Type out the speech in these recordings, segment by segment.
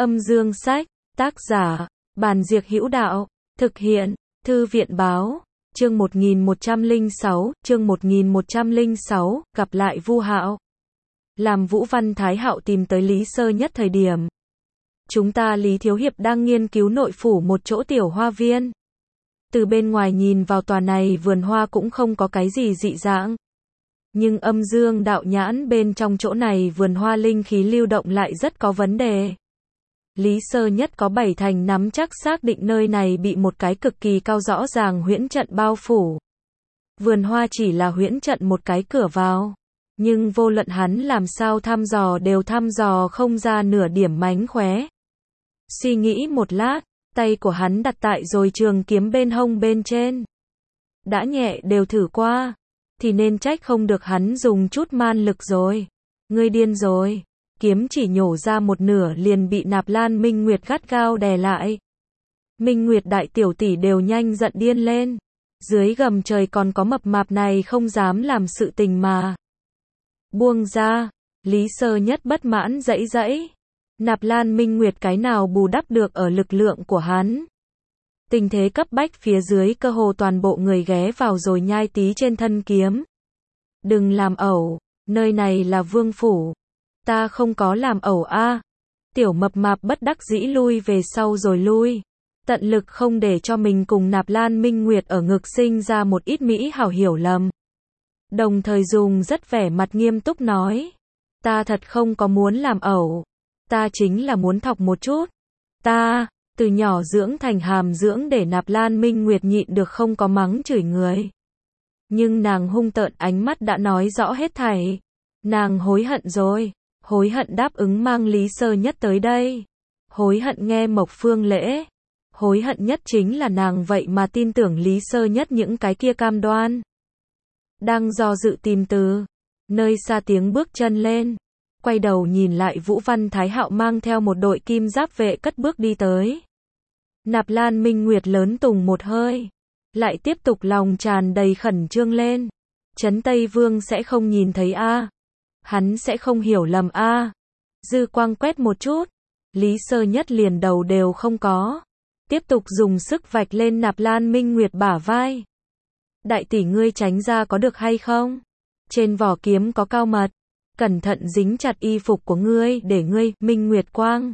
Âm dương sách, tác giả, Bàn Diệc Hữu Đạo, thực hiện, Thư viện báo, chương 1106, gặp lại Vu Hạo. Làm Vũ Văn Thái Hạo tìm tới Lý Sơ Nhất thời điểm. Chúng ta Lý Thiếu Hiệp đang nghiên cứu nội phủ một chỗ tiểu hoa viên. Từ bên ngoài nhìn vào tòa này vườn hoa cũng không có cái gì dị dạng. Nhưng âm dương đạo nhãn bên trong chỗ này vườn hoa linh khí lưu động lại rất có vấn đề. Lý Sơ Nhất có 7 thành nắm chắc xác định nơi này bị một cái cực kỳ cao rõ ràng huyễn trận bao phủ. Vườn hoa chỉ là huyễn trận một cái cửa vào. Nhưng vô luận hắn làm sao thăm dò đều thăm dò không ra nửa điểm mánh khóe. Suy nghĩ một lát, tay của hắn đặt tại rồi trường kiếm bên hông bên trên. Đã nhẹ đều thử qua, thì nên trách không được hắn dùng chút man lực rồi. Ngươi điên rồi. Kiếm chỉ nhổ ra một nửa liền bị Nạp Lan Minh Nguyệt gắt gao đè lại. Minh Nguyệt đại tiểu tỷ đều nhanh giận điên lên. Dưới gầm trời còn có mập mạp này không dám làm sự tình mà. Buông ra, Lý Sơ Nhất bất mãn dãy dãy. Nạp Lan Minh Nguyệt cái nào bù đắp được ở lực lượng của hắn. Tình thế cấp bách phía dưới cơ hồ toàn bộ người ghé vào rồi nhai tí trên thân kiếm. Đừng làm ẩu, nơi này là vương phủ. Ta không có làm ẩu a. Tiểu mập mạp bất đắc dĩ lui về sau rồi lui. Tận lực không để cho mình cùng Nạp Lan Minh Nguyệt ở ngực sinh ra một ít mỹ hảo hiểu lầm. Đồng thời dùng rất vẻ mặt nghiêm túc nói. Ta thật không có muốn làm ẩu. Ta chính là muốn thọc một chút. Ta, từ nhỏ dưỡng thành hàm dưỡng để Nạp Lan Minh Nguyệt nhịn được không có mắng chửi người. Nhưng nàng hung tợn ánh mắt đã nói rõ hết thảy. Nàng hối hận rồi. Hối hận đáp ứng mang Lý Sơ Nhất tới đây. Hối hận nghe Mộc Phương lễ. Hối hận nhất chính là nàng vậy mà tin tưởng Lý Sơ Nhất những cái kia cam đoan. Đang do dự tìm từ. Nơi xa tiếng bước chân lên. Quay đầu nhìn lại Vũ Văn Thái Hạo mang theo một đội kim giáp vệ cất bước đi tới. Nạp Lan Minh Nguyệt lớn tùng một hơi. Lại tiếp tục lòng tràn đầy khẩn trương lên. Trấn Tây Vương sẽ không nhìn thấy a. Hắn sẽ không hiểu lầm a. Dư quang quét một chút. Lý Sơ Nhất liền đầu đều không có. Tiếp tục dùng sức vạch lên Nạp Lan Minh Nguyệt bả vai. Đại tỷ ngươi tránh ra có được hay không? Trên vỏ kiếm có cao mật. Cẩn thận dính chặt y phục của ngươi để ngươi, Minh Nguyệt Quang.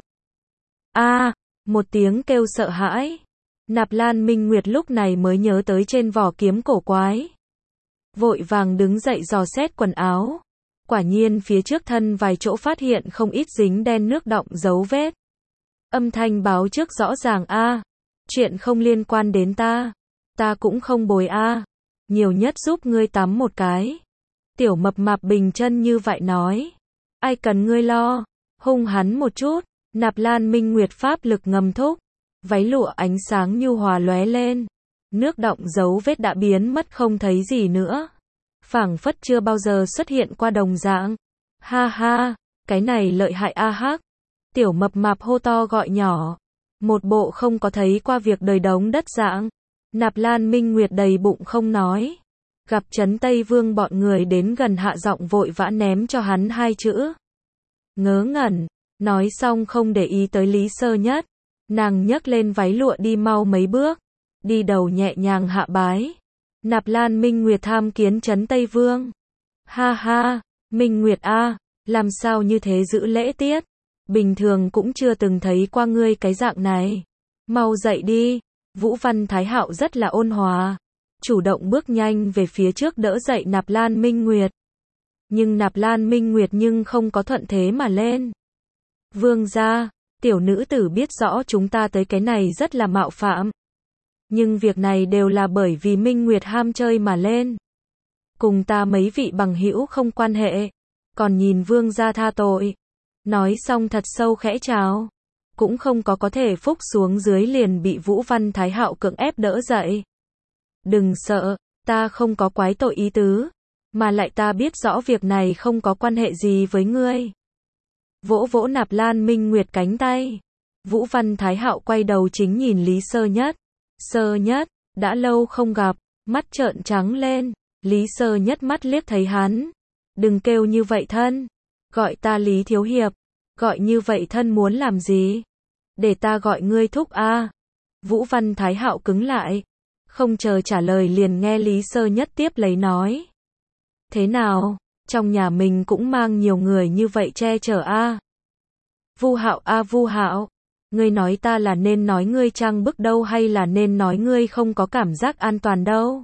A, một tiếng kêu sợ hãi. Nạp Lan Minh Nguyệt lúc này mới nhớ tới trên vỏ kiếm cổ quái. Vội vàng đứng dậy dò xét quần áo. Quả nhiên phía trước thân vài chỗ phát hiện không ít dính đen nước đọng dấu vết. Âm thanh báo trước rõ ràng a. Chuyện không liên quan đến ta. Ta cũng không bồi a. Nhiều nhất giúp ngươi tắm một cái. Tiểu mập mạp bình chân như vậy nói. Ai cần ngươi lo. Hung hắn một chút. Nạp Lan Minh Nguyệt pháp lực ngầm thúc. Váy lụa ánh sáng nhu hòa lóe lên. Nước đọng dấu vết đã biến mất không thấy gì nữa. Phảng phất chưa bao giờ xuất hiện qua đồng dạng. Ha ha, cái này lợi hại a hắc. Tiểu mập mạp hô to gọi nhỏ. Một bộ không có thấy qua việc đời đống đất dạng. Nạp Lan Minh Nguyệt đầy bụng không nói. Gặp Trấn Tây Vương bọn người đến gần hạ giọng vội vã ném cho hắn hai chữ. Ngớ ngẩn, nói xong không để ý tới Lý Sơ Nhất. Nàng nhấc lên váy lụa đi mau mấy bước. Đi đầu nhẹ nhàng hạ bái. Nạp Lan Minh Nguyệt tham kiến Trấn Tây Vương. Ha ha, Minh Nguyệt a, làm sao như thế giữ lễ tiết. Bình thường cũng chưa từng thấy qua ngươi cái dạng này. Mau dậy đi. Vũ Văn Thái Hạo rất là ôn hòa. Chủ động bước nhanh về phía trước đỡ dậy Nạp Lan Minh Nguyệt. Nhưng Nạp Lan Minh Nguyệt nhưng không có thuận thế mà lên. Vương gia, tiểu nữ tử biết rõ chúng ta tới cái này rất là mạo phạm. Nhưng việc này đều là bởi vì Minh Nguyệt ham chơi mà lên. Cùng ta mấy vị bằng hữu không quan hệ. Còn nhìn vương gia tha tội. Nói xong thật sâu khẽ chào. Cũng không có thể phúc xuống dưới liền bị Vũ Văn Thái Hạo cưỡng ép đỡ dậy. Đừng sợ, ta không có quái tội ý tứ. Mà lại ta biết rõ việc này không có quan hệ gì với ngươi. Vỗ vỗ Nạp Lan Minh Nguyệt cánh tay. Vũ Văn Thái Hạo quay đầu chính nhìn Lý Sơ Nhất. Sơ Nhất, đã lâu không gặp, mắt trợn trắng lên. Lý Sơ Nhất mắt liếc thấy hắn. Đừng kêu như vậy thân. Gọi ta Lý Thiếu Hiệp. Gọi như vậy thân muốn làm gì? Để ta gọi ngươi thúc a. Vũ Văn Thái Hạo cứng lại. Không chờ trả lời liền nghe Lý Sơ Nhất tiếp lấy nói. Thế nào, trong nhà mình cũng mang nhiều người như vậy che chở a. Vu Hạo a Vu Hạo, ngươi nói ta là nên nói ngươi trang bức đâu hay là nên nói ngươi không có cảm giác an toàn đâu?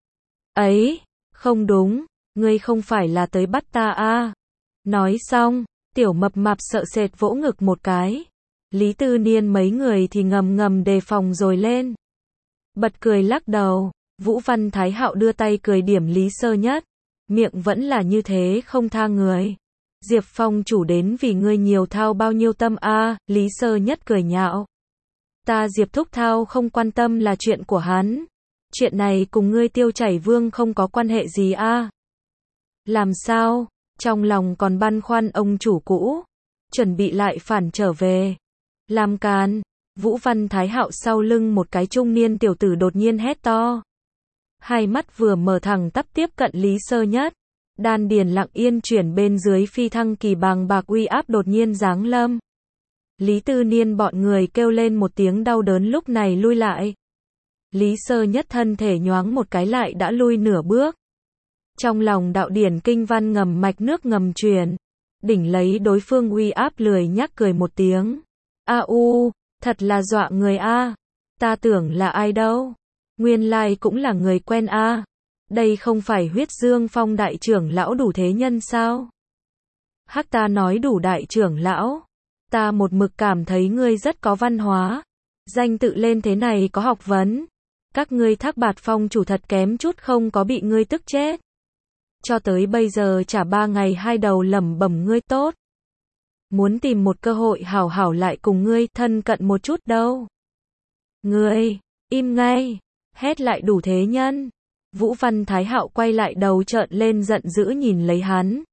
Ấy, không đúng, ngươi không phải là tới bắt ta a. Nói xong, tiểu mập mạp sợ sệt vỗ ngực một cái. Lý Tư Niên mấy người thì ngầm ngầm đề phòng rồi lên. Bật cười lắc đầu, Vũ Văn Thái Hạo đưa tay cười điểm Lý Sơ Nhất. Miệng vẫn là như thế không tha người. Diệp Phong chủ đến vì ngươi nhiều thao bao nhiêu tâm a. Lý Sơ Nhất cười nhạo. Ta Diệp Thúc Thao không quan tâm là chuyện của hắn. Chuyện này cùng ngươi Tiêu Chảy Vương không có quan hệ gì a. Làm sao? Trong lòng còn băn khoăn ông chủ cũ. Chuẩn bị lại phản trở về. Làm càn. Vũ Văn Thái Hạo sau lưng một cái trung niên tiểu tử đột nhiên hét to. Hai mắt vừa mở thẳng tắp tiếp cận Lý Sơ Nhất. Đan điền lặng yên chuyển bên dưới phi thăng kỳ bàng bạc uy áp đột nhiên giáng lâm. Lý Tư Niên bọn người kêu lên một tiếng đau đớn lúc này lui lại. Lý Sơ Nhất thân thể nhoáng một cái lại đã lui nửa bước. Trong lòng đạo điển kinh văn ngầm mạch nước ngầm truyền. Đỉnh lấy đối phương uy áp lười nhắc cười một tiếng. A u, thật là dọa người a. Ta tưởng là ai đâu. Nguyên lai cũng là người quen a. Đây không phải Huyết Dương Phong đại trưởng lão Đủ Thế Nhân sao? Hắc ta nói Đủ đại trưởng lão. Ta một mực cảm thấy ngươi rất có văn hóa. Danh tự lên thế này có học vấn. Các ngươi Thác Bạt Phong chủ thật kém chút không có bị ngươi tức chết. Cho tới bây giờ chả 3 ngày 2 đầu lẩm bẩm ngươi tốt. Muốn tìm một cơ hội hảo hảo lại cùng ngươi thân cận một chút đâu. Ngươi, im ngay, hét lại Đủ Thế Nhân. Vũ Văn Thái Hạo quay lại đầu trợn lên giận dữ nhìn lấy hắn.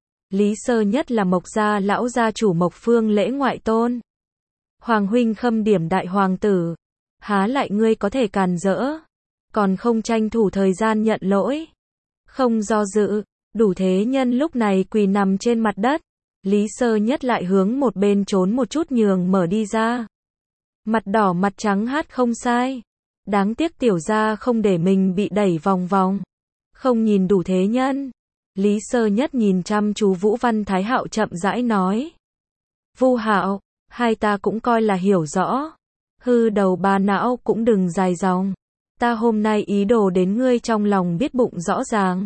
Lý Sơ Nhất là Mộc gia lão gia chủ Mộc Phương Lễ ngoại tôn. Hoàng huynh khâm điểm đại hoàng tử. Há lại ngươi có thể càn rỡ. Còn không tranh thủ thời gian nhận lỗi. Không do dự, Đủ Thế Nhân lúc này quỳ nằm trên mặt đất. Lý Sơ Nhất lại hướng một bên trốn một chút nhường mở đi ra. Mặt đỏ mặt trắng hát không sai. Đáng tiếc tiểu gia không để mình bị đẩy vòng vòng. Không nhìn Đủ Thế Nhân. Lý Sơ Nhất nhìn chăm chú Vũ Văn Thái Hạo chậm rãi nói. Vu Hạo, hai ta cũng coi là hiểu rõ. Hư đầu ba não cũng đừng dài dòng. Ta hôm nay ý đồ đến ngươi trong lòng biết bụng rõ ràng.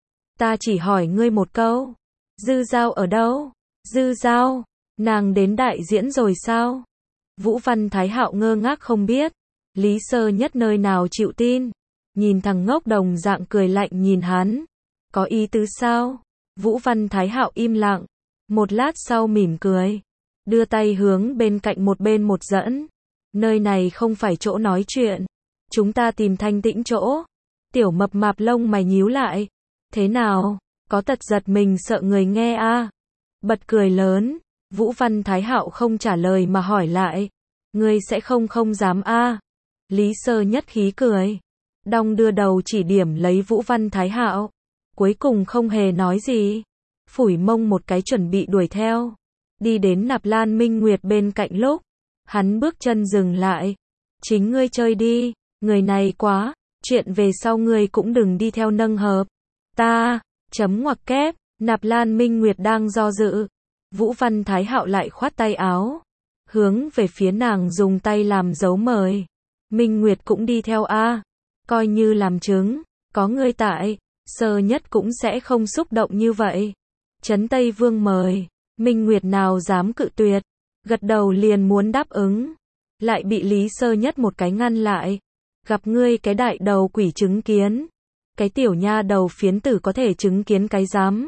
Ta chỉ hỏi ngươi một câu. Dư Giao ở đâu? Dư Giao, nàng đến đại diễn rồi sao? Vũ Văn Thái Hạo ngơ ngác không biết. Lý Sơ Nhất nơi nào chịu tin. Nhìn thằng ngốc đồng dạng cười lạnh nhìn hắn. Có ý tứ sao? Vũ Văn Thái Hạo im lặng. Một lát sau mỉm cười. Đưa tay hướng bên cạnh một bên một dẫn. Nơi này không phải chỗ nói chuyện. Chúng ta tìm thanh tĩnh chỗ. Tiểu mập mạp lông mày nhíu lại. Thế nào? Có tật giật mình sợ người nghe a. Bật cười lớn. Vũ Văn Thái Hạo không trả lời mà hỏi lại. Ngươi sẽ không dám a. Lý Sơ Nhất khí cười. Đong đưa đầu chỉ điểm lấy Vũ Văn Thái Hạo. Cuối cùng không hề nói gì. Phủi mông một cái chuẩn bị đuổi theo. Đi đến Nạp Lan Minh Nguyệt bên cạnh lúc. Hắn bước chân dừng lại. Chính ngươi chơi đi. Người này quá. Chuyện về sau ngươi cũng đừng đi theo nâng hợp. Ta. Chấm ngoặc kép. Nạp Lan Minh Nguyệt đang do dự. Vũ Văn Thái Hạo lại khoát tay áo. Hướng về phía nàng dùng tay làm dấu mời. Minh Nguyệt cũng đi theo a. Coi như làm chứng. Có ngươi tại. Sơ Nhất cũng sẽ không xúc động như vậy. Trấn Tây Vương mời. Minh Nguyệt nào dám cự tuyệt. Gật đầu liền muốn đáp ứng. Lại bị Lý Sơ Nhất một cái ngăn lại. Gặp ngươi cái đại đầu quỷ chứng kiến. Cái tiểu nha đầu phiến tử có thể chứng kiến cái dám.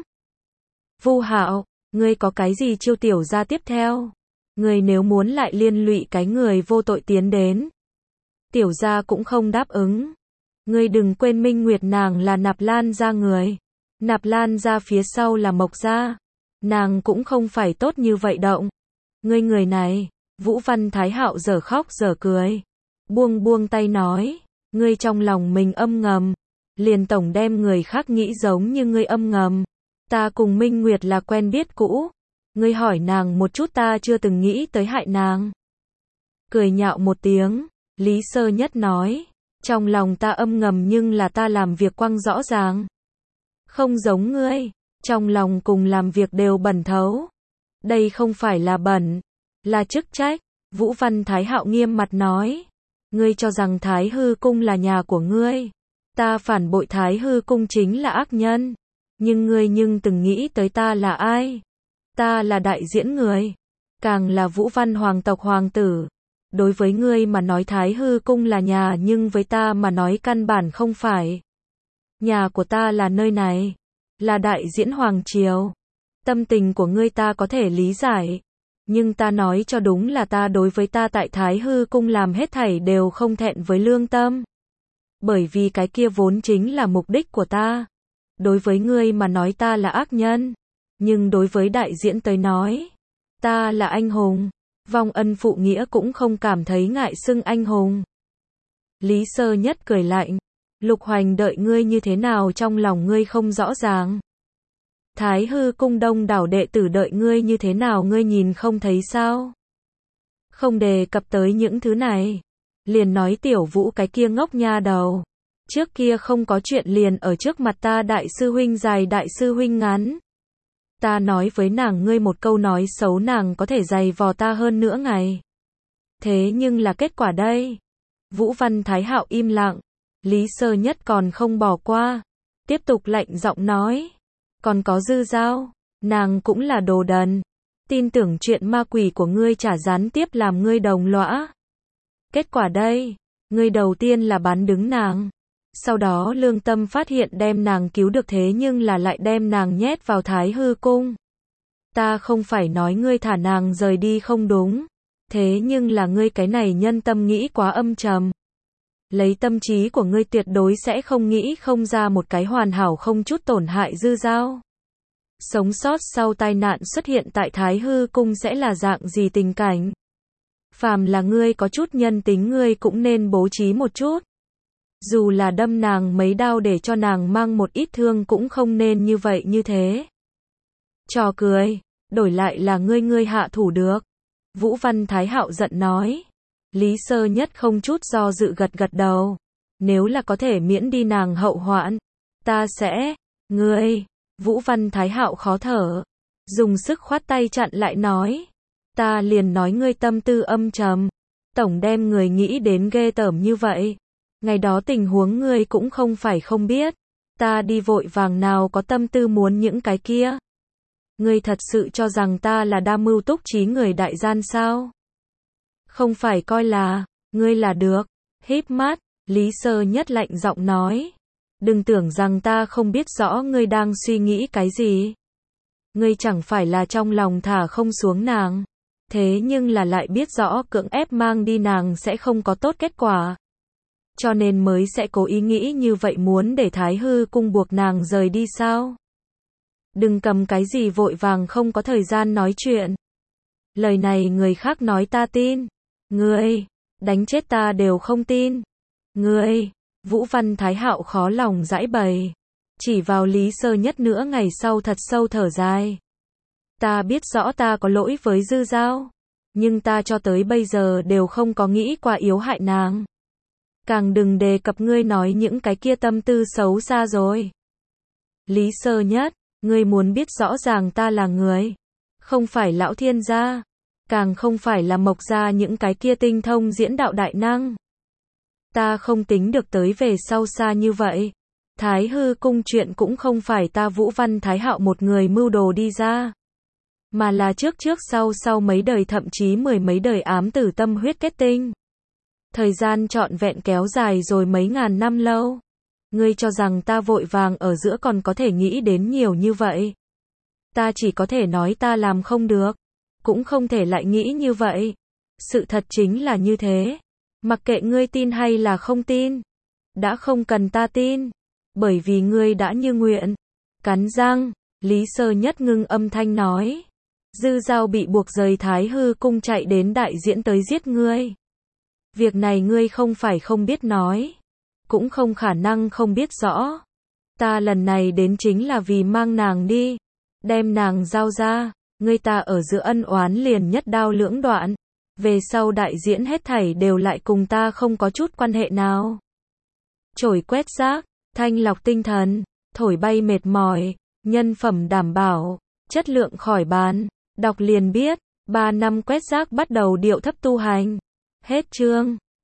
Vu Hạo, ngươi có cái gì chiêu tiểu ra tiếp theo? Ngươi nếu muốn lại liên lụy cái người vô tội tiến đến. Tiểu gia cũng không đáp ứng. Ngươi đừng quên Minh Nguyệt nàng là Nạp Lan gia người. Nạp Lan gia phía sau là Mộc gia. Nàng cũng không phải tốt như vậy động. Ngươi người này, Vũ Văn Thái Hạo dở khóc dở cười. Buông tay nói, ngươi trong lòng mình âm ngầm. Liền tổng đem người khác nghĩ giống như ngươi âm ngầm. Ta cùng Minh Nguyệt là quen biết cũ. Ngươi hỏi nàng một chút ta chưa từng nghĩ tới hại nàng. Cười nhạo một tiếng, Lý Sơ Nhất nói, trong lòng ta âm ngầm nhưng là ta làm việc quang rõ ràng. Không giống ngươi, trong lòng cùng làm việc đều bẩn thấu. Đây không phải là bẩn, là chức trách. Vũ Văn Thái Hạo nghiêm mặt nói, ngươi cho rằng Thái Hư Cung là nhà của ngươi. Ta phản bội Thái Hư Cung chính là ác nhân. Nhưng ngươi từng nghĩ tới ta là ai? Ta là đại diễn người, càng là Vũ Văn hoàng tộc hoàng tử. Đối với ngươi mà nói Thái Hư Cung là nhà nhưng với ta mà nói căn bản không phải. Nhà của ta là nơi này, là đại diễn hoàng triều. Tâm tình của ngươi ta có thể lý giải. Nhưng ta nói cho đúng là ta đối với ta tại Thái Hư Cung làm hết thảy đều không thẹn với lương tâm. Bởi vì cái kia vốn chính là mục đích của ta. Đối với ngươi mà nói ta là ác nhân. Nhưng đối với đại diễn tới nói, ta là anh hùng. Vong ân phụ nghĩa cũng không cảm thấy ngại xưng anh hùng. Lý Sơ Nhất cười lạnh, Lục Hoành đợi ngươi như thế nào trong lòng ngươi không rõ ràng. Thái Hư Cung đông đảo đệ tử đợi ngươi như thế nào ngươi nhìn không thấy sao? Không đề cập tới những thứ này. Liền nói Tiểu Vũ cái kia ngốc nha đầu. Trước kia không có chuyện liền ở trước mặt ta đại sư huynh dài đại sư huynh ngắn. Ta nói với nàng ngươi một câu nói xấu nàng có thể giày vò ta hơn nửa ngày. Thế nhưng là kết quả đây. Vũ Văn Thái Hạo im lặng. Lý Sơ Nhất còn không bỏ qua. Tiếp tục lạnh giọng nói. Còn có Dư Giao. Nàng cũng là đồ đần. Tin tưởng chuyện ma quỷ của ngươi chả gián tiếp làm ngươi đồng lõa. Kết quả đây. Ngươi đầu tiên là bán đứng nàng. Sau đó lương tâm phát hiện đem nàng cứu được thế nhưng là lại đem nàng nhét vào Thái Hư Cung. Ta không phải nói ngươi thả nàng rời đi không đúng. Thế nhưng là ngươi cái này nhân tâm nghĩ quá âm trầm. Lấy tâm trí của ngươi tuyệt đối sẽ không nghĩ không ra một cái hoàn hảo không chút tổn hại Dư Giao. Sống sót sau tai nạn xuất hiện tại Thái Hư Cung sẽ là dạng gì tình cảnh. Phàm là ngươi có chút nhân tính ngươi cũng nên bố trí một chút. Dù là đâm nàng mấy đao để cho nàng mang một ít thương cũng không nên như vậy như thế. Trò cười, đổi lại là ngươi hạ thủ được. Vũ Văn Thái Hạo giận nói. Lý Sơ Nhất không chút do dự gật đầu. Nếu là có thể miễn đi nàng hậu hoạn, ta sẽ, ngươi, Vũ Văn Thái Hạo khó thở. Dùng sức khoát tay chặn lại nói. Ta liền nói ngươi tâm tư âm trầm. Tổng đem người nghĩ đến ghê tởm như vậy. Ngày đó tình huống ngươi cũng không phải không biết. Ta đi vội vàng nào có tâm tư muốn những cái kia. Ngươi thật sự cho rằng ta là đa mưu túc trí người đại gian sao? Không phải coi là, ngươi là được. Híp mắt, Lý Sơ Nhất lạnh giọng nói. Đừng tưởng rằng ta không biết rõ ngươi đang suy nghĩ cái gì. Ngươi chẳng phải là trong lòng thả không xuống nàng. Thế nhưng là lại biết rõ cưỡng ép mang đi nàng sẽ không có tốt kết quả. Cho nên mới sẽ cố ý nghĩ như vậy muốn để Thái Hư Cung buộc nàng rời đi sao? Đừng cầm cái gì vội vàng không có thời gian nói chuyện. Lời này người khác nói ta tin. Ngươi, đánh chết ta đều không tin. Ngươi, Vũ Văn Thái Hạo khó lòng giải bày. Chỉ vào Lý Sơ Nhất nữa ngày sau thật sâu thở dài. Ta biết rõ ta có lỗi với Dư Giao. Nhưng ta cho tới bây giờ đều không có nghĩ qua yếu hại nàng. Càng đừng đề cập ngươi nói những cái kia tâm tư xấu xa rồi. Lý Sơ Nhất, ngươi muốn biết rõ ràng ta là người. Không phải lão thiên gia. Càng không phải là Mộc gia những cái kia tinh thông diễn đạo đại năng. Ta không tính được tới về sau xa như vậy. Thái Hư Cung chuyện cũng không phải ta Vũ Văn Thái Hạo một người mưu đồ đi ra. Mà là trước sau mấy đời thậm chí mười mấy đời ám tử tâm huyết kết tinh. Thời gian trọn vẹn kéo dài rồi mấy ngàn năm lâu. Ngươi cho rằng ta vội vàng ở giữa còn có thể nghĩ đến nhiều như vậy. Ta chỉ có thể nói ta làm không được. Cũng không thể lại nghĩ như vậy. Sự thật chính là như thế. Mặc kệ ngươi tin hay là không tin. Đã không cần ta tin. Bởi vì ngươi đã như nguyện. Cắn răng, Lý Sơ Nhất ngưng âm thanh nói. Dư Giao bị buộc rời Thái Hư Cung chạy đến đại diễn tới giết ngươi. Việc này ngươi không phải không biết nói. Cũng không khả năng không biết rõ. Ta lần này đến chính là vì mang nàng đi. Đem nàng giao ra. Ngươi ta ở giữa ân oán liền nhất đao lưỡng đoạn. Về sau đại diễn hết thảy đều lại cùng ta không có chút quan hệ nào. Chổi quét rác, thanh lọc tinh thần, thổi bay mệt mỏi, nhân phẩm đảm bảo, chất lượng khỏi bàn. Đọc liền biết, 3 năm quét rác bắt đầu điệu thấp tu hành. Hết chương.